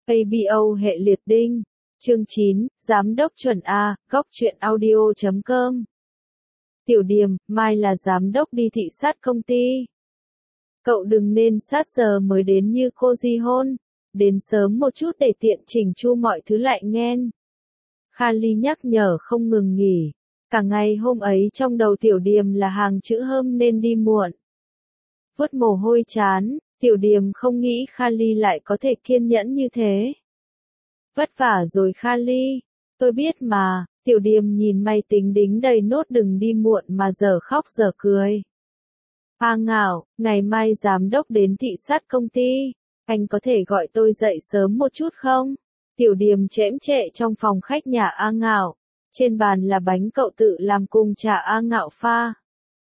ABO hệ liệt đinh. Chương 9, Giám đốc chuẩn A, góc truyện audio.com. Tiểu Điềm, mai là giám đốc đi thị sát công ty. Cậu đừng nên sát giờ mới đến như cô Di Hôn. Đến sớm một chút để tiện chỉnh chu mọi thứ lại nghen. Kali nhắc nhở không ngừng nghỉ. Cả ngày hôm ấy trong đầu Tiểu Điềm là hàng chữ hơm nên đi muộn. Vuốt mồ hôi chán, Tiểu Điềm không nghĩ Kali lại có thể kiên nhẫn như thế. Vất vả rồi Kali, tôi biết mà. Tiểu Điềm nhìn máy tính đính đầy nốt đừng đi muộn mà giờ khóc giờ cười. A Ngạo, ngày mai giám đốc đến thị sát công ty, anh có thể gọi tôi dậy sớm một chút không? Tiểu Điềm chễm chệ trong phòng khách nhà A Ngạo, trên bàn là bánh cậu tự làm cùng trà A Ngạo pha.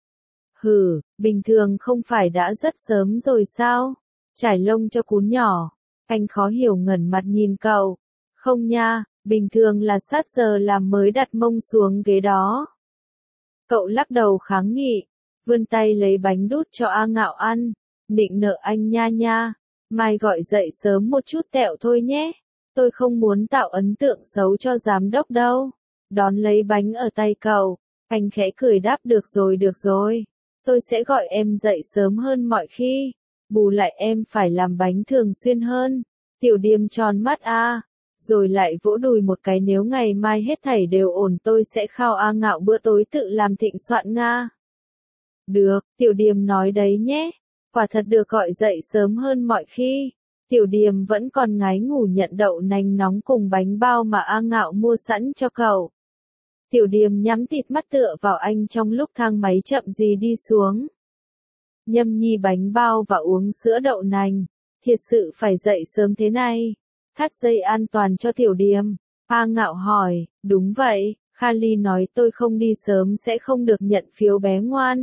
Hừ, bình thường không phải đã rất sớm rồi sao? Trải lông cho cún nhỏ. Anh khó hiểu ngẩn mặt nhìn cậu. Không nha, bình thường là sát giờ làm mới đặt mông xuống ghế đó. Cậu lắc đầu kháng nghị, vươn tay lấy bánh đút cho A Ngạo ăn, nịnh nợ anh nha nha, mai gọi dậy sớm một chút tẹo thôi nhé, tôi không muốn tạo ấn tượng xấu cho giám đốc đâu. Đón lấy bánh ở tay cậu, anh khẽ cười đáp được rồi, tôi sẽ gọi em dậy sớm hơn mọi khi, bù lại em phải làm bánh thường xuyên hơn. Tiểu Điềm tròn mắt A. Rồi lại vỗ đùi một cái nếu ngày mai hết thảy đều ổn tôi sẽ khao A Ngạo bữa tối tự làm thịnh soạn Nga. Được, Tiểu Điềm nói đấy nhé. Quả thật được gọi dậy sớm hơn mọi khi. Tiểu Điềm vẫn còn ngái ngủ nhận đậu nành nóng cùng bánh bao mà A Ngạo mua sẵn cho cậu. Tiểu Điềm nhắm tịt mắt tựa vào anh trong lúc thang máy chậm gì đi xuống. Nhâm nhi bánh bao và uống sữa đậu nành. Thiệt sự phải dậy sớm thế này. Thắt dây an toàn cho Tiểu Điềm. A Ngạo hỏi, đúng vậy, Kali nói tôi không đi sớm sẽ không được nhận phiếu bé ngoan.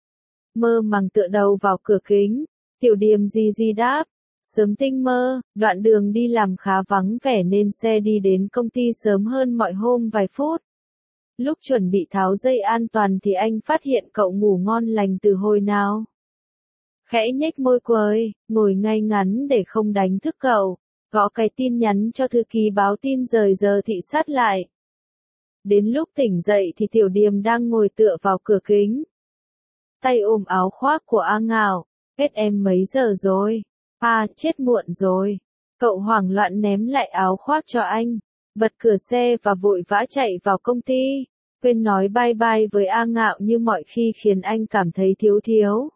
Mơ màng tựa đầu vào cửa kính, Tiểu Điềm gì đáp, sớm tinh mơ, đoạn đường đi làm khá vắng vẻ nên xe đi đến công ty sớm hơn mọi hôm vài phút. Lúc chuẩn bị tháo dây an toàn thì anh phát hiện cậu ngủ ngon lành từ hồi nào. Khẽ nhếch môi cười, ngồi ngay ngắn để không đánh thức cậu. Gõ cái tin nhắn cho thư ký báo tin rời giờ thị sát lại. Đến lúc tỉnh dậy thì Tiểu Điềm đang ngồi tựa vào cửa kính. Tay ôm áo khoác của A Ngạo. Hết em mấy giờ rồi? Chết muộn rồi. Cậu hoảng loạn ném lại áo khoác cho anh. Bật cửa xe và vội vã chạy vào công ty. Quên nói bye bye với A Ngạo như mọi khi khiến anh cảm thấy thiếu.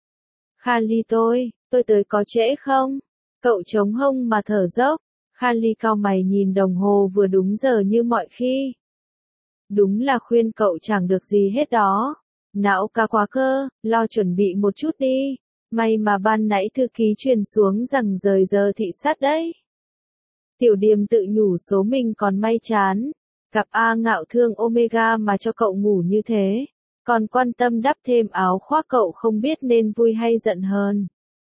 Kali tôi tới có trễ không? Cậu chống hông mà thở dốc, Kali cau mày nhìn đồng hồ vừa đúng giờ như mọi khi. Đúng là khuyên cậu chẳng được gì hết đó. Não ca quá cơ, lo chuẩn bị một chút đi. May mà ban nãy thư ký truyền xuống rằng rời giờ thị sát đấy. Tiểu Điềm tự nhủ số mình còn may chán. Gặp A Ngạo thương Omega mà cho cậu ngủ như thế. Còn quan tâm đắp thêm áo khoác cậu không biết nên vui hay giận hơn.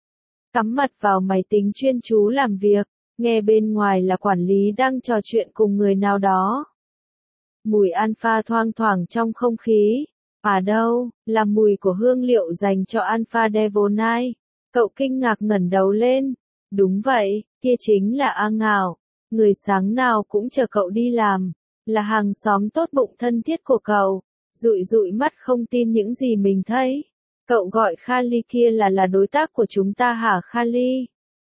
Cắm mặt vào máy tính chuyên chú làm việc, nghe bên ngoài là quản lý đang trò chuyện cùng người nào đó. Mùi alpha thoang thoảng trong không khí. Đâu, là mùi của hương liệu dành cho Alpha Devonite. Cậu kinh ngạc ngẩng đầu lên. Đúng vậy, kia chính là A Ngạo. Người sáng nào cũng chờ cậu đi làm. Là hàng xóm tốt bụng thân thiết của cậu. Dụi mắt không tin những gì mình thấy. Cậu gọi Kali kia là đối tác của chúng ta hả Kali?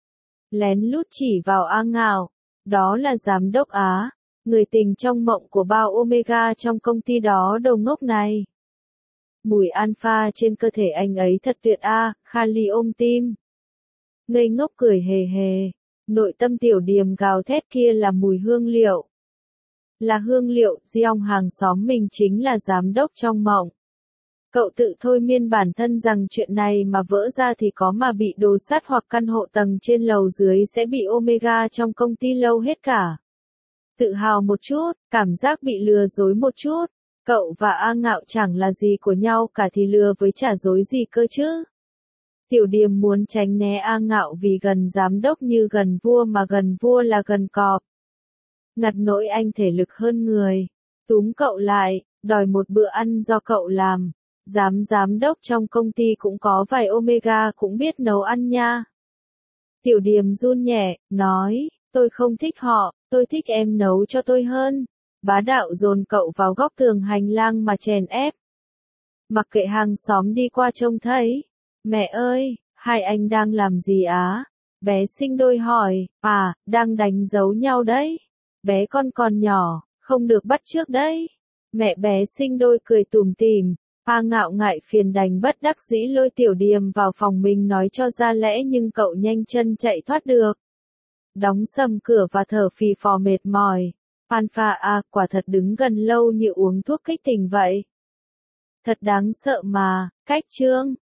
Lén lút chỉ vào A Ngạo. Đó là giám đốc Á. Người tình trong mộng của bao Omega trong công ty đó đầu ngốc này. Mùi alpha trên cơ thể anh ấy thật tuyệt Kali ôm tim. Ngây ngốc cười hề. Nội tâm Tiểu Điềm gào thét kia là mùi hương liệu. Là hương liệu, Giong hàng xóm mình chính là giám đốc trong mộng. Cậu tự thôi miên bản thân rằng chuyện này mà vỡ ra thì có mà bị đồ sắt hoặc căn hộ tầng trên lầu dưới sẽ bị Omega trong công ty lâu hết cả. Tự hào một chút, cảm giác bị lừa dối một chút. Cậu và A Ngạo chẳng là gì của nhau cả thì lừa với chả dối gì cơ chứ. Tiểu Điềm muốn tránh né A Ngạo vì gần giám đốc như gần vua mà gần vua là gần cọp. Ngặt nỗi anh thể lực hơn người. Túm cậu lại, đòi một bữa ăn do cậu làm. Giám đốc trong công ty cũng có vài Omega cũng biết nấu ăn nha. Tiểu Điềm run nhẹ, nói, Tôi không thích họ, tôi thích em nấu cho tôi hơn. Bá đạo dồn cậu vào góc tường hành lang mà chèn ép. Mặc kệ hàng xóm đi qua trông thấy. Mẹ ơi, hai anh đang làm gì á? Bé sinh đôi hỏi, đang đánh dấu nhau đấy. Bé con còn nhỏ, không được bắt chước đấy. Mẹ bé sinh đôi cười tủm tỉm, ngạo ngại phiền đành bất đắc dĩ lôi Tiểu Điềm vào phòng mình nói cho ra lẽ nhưng cậu nhanh chân chạy thoát được. Đóng sầm cửa và thở phì phò mệt mỏi. Alpha quả thật đứng gần lâu như uống thuốc kích tình vậy. Thật đáng sợ mà, cách chương.